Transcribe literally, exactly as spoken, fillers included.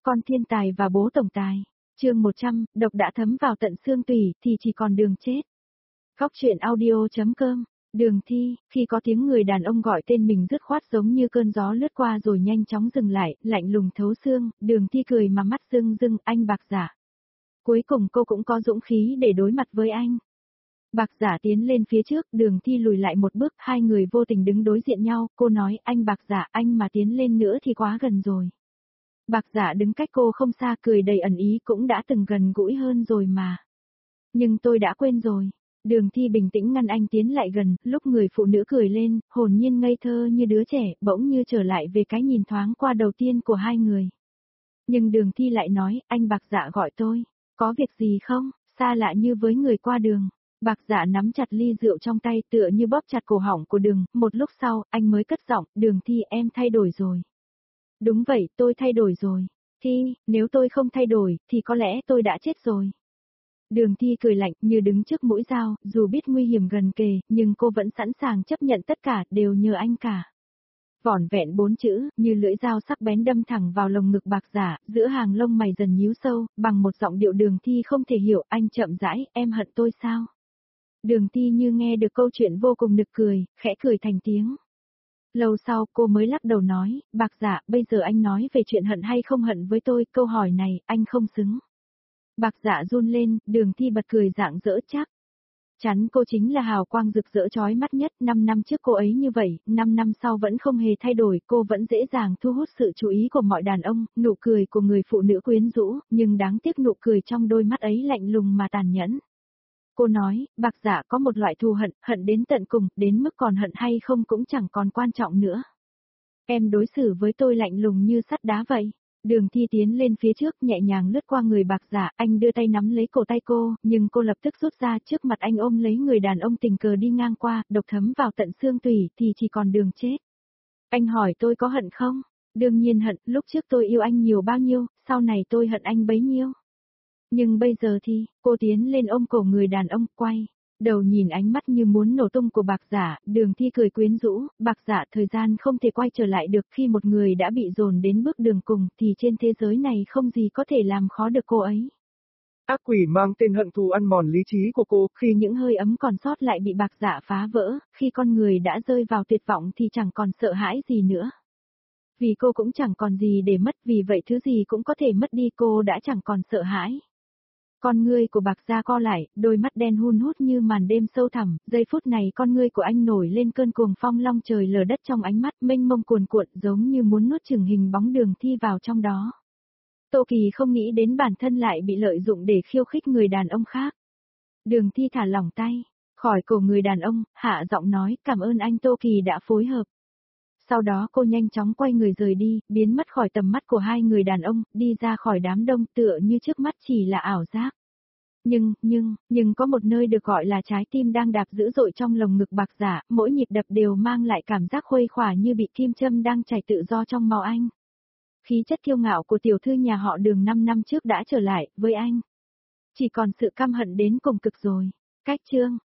Con thiên tài và bố tổng tài. Chương một trăm, độc đã thấm vào tận xương tủy thì chỉ còn đường chết. Góc truyện audio chấm com. Đường Thi, khi có tiếng người đàn ông gọi tên mình dứt khoát giống như cơn gió lướt qua rồi nhanh chóng dừng lại, lạnh lùng thấu xương, Đường Thi cười mà mắt rưng rưng, anh Bạc Giả. Cuối cùng cô cũng có dũng khí để đối mặt với anh. Bạc Giả tiến lên phía trước, Đường Thi lùi lại một bước, hai người vô tình đứng đối diện nhau, cô nói, anh Bạc Giả, anh mà tiến lên nữa thì quá gần rồi. Bạc Giả đứng cách cô không xa, cười đầy ẩn ý, cũng đã từng gần gũi hơn rồi mà. Nhưng tôi đã quên rồi. Đường Thi bình tĩnh ngăn anh tiến lại gần, lúc người phụ nữ cười lên, hồn nhiên ngây thơ như đứa trẻ, bỗng như trở lại về cái nhìn thoáng qua đầu tiên của hai người. Nhưng Đường Thi lại nói, anh Bạc Giả gọi tôi, có việc gì không, xa lạ như với người qua đường. Bạc Giả nắm chặt ly rượu trong tay tựa như bóp chặt cổ họng của Đường, một lúc sau, anh mới cất giọng, Đường Thi em thay đổi rồi. Đúng vậy, tôi thay đổi rồi. Thi, nếu tôi không thay đổi, thì có lẽ tôi đã chết rồi. Đường Thi cười lạnh như đứng trước mũi dao, dù biết nguy hiểm gần kề, nhưng cô vẫn sẵn sàng chấp nhận tất cả, đều nhờ anh cả. Vỏn vẹn bốn chữ, như lưỡi dao sắc bén đâm thẳng vào lồng ngực Bạc Giả, giữa hàng lông mày dần nhíu sâu, bằng một giọng điệu Đường Thi không thể hiểu, anh chậm rãi, em hận tôi sao? Đường Thi như nghe được câu chuyện vô cùng nực cười, khẽ cười thành tiếng. Lâu sau cô mới lắc đầu nói, Bạc Giả, bây giờ anh nói về chuyện hận hay không hận với tôi, câu hỏi này, anh không xứng. Bạc Giả run lên, Đường Thi bật cười rạng rỡ chắc. Chắn cô chính là hào quang rực rỡ chói mắt nhất, năm năm trước cô ấy như vậy, năm năm sau vẫn không hề thay đổi, cô vẫn dễ dàng thu hút sự chú ý của mọi đàn ông, nụ cười của người phụ nữ quyến rũ, nhưng đáng tiếc nụ cười trong đôi mắt ấy lạnh lùng mà tàn nhẫn. Cô nói, Bạc Giả có một loại thù hận, hận đến tận cùng, đến mức còn hận hay không cũng chẳng còn quan trọng nữa. Em đối xử với tôi lạnh lùng như sắt đá vậy. Đường Thi tiến lên phía trước nhẹ nhàng lướt qua người Bạc Giả, anh đưa tay nắm lấy cổ tay cô, nhưng cô lập tức rút ra trước mặt anh ôm lấy người đàn ông tình cờ đi ngang qua, độc thấm vào tận xương tủy thì chỉ còn đường chết. Anh hỏi tôi có hận không? Đương nhiên hận, lúc trước tôi yêu anh nhiều bao nhiêu, sau này tôi hận anh bấy nhiêu. Nhưng bây giờ thì, cô tiến lên ôm cổ người đàn ông, quay đầu nhìn ánh mắt như muốn nổ tung của Bạc Giả, Đường Thi cười quyến rũ, Bạc Giả thời gian không thể quay trở lại được, khi một người đã bị dồn đến bước đường cùng thì trên thế giới này không gì có thể làm khó được cô ấy. Ác quỷ mang tên hận thù ăn mòn lý trí của cô, khi những hơi ấm còn sót lại bị Bạc Giả phá vỡ, khi con người đã rơi vào tuyệt vọng thì chẳng còn sợ hãi gì nữa. Vì cô cũng chẳng còn gì để mất, vì vậy thứ gì cũng có thể mất đi, cô đã chẳng còn sợ hãi. Con ngươi của Bạc Gia co lại, đôi mắt đen hun hút như màn đêm sâu thẳm, giây phút này con ngươi của anh nổi lên cơn cuồng phong long trời lở đất trong ánh mắt mênh mông cuồn cuộn giống như muốn nuốt chửng hình bóng Đường Thi vào trong đó. Tô Kỳ không nghĩ đến bản thân lại bị lợi dụng để khiêu khích người đàn ông khác. Đường Thi thả lỏng tay, khỏi cổ người đàn ông, hạ giọng nói cảm ơn anh Tô Kỳ đã phối hợp. Sau đó cô nhanh chóng quay người rời đi, biến mất khỏi tầm mắt của hai người đàn ông, đi ra khỏi đám đông tựa như trước mắt chỉ là ảo giác. Nhưng, nhưng, nhưng có một nơi được gọi là trái tim đang đạp dữ dội trong lồng ngực Bạc Giả, mỗi nhịp đập đều mang lại cảm giác khuây khỏa như bị kim châm đang chảy tự do trong máu anh. Khí chất kiêu ngạo của tiểu thư nhà họ Đường năm năm trước đã trở lại, với anh. Chỉ còn sự căm hận đến cùng cực rồi. Cách chương.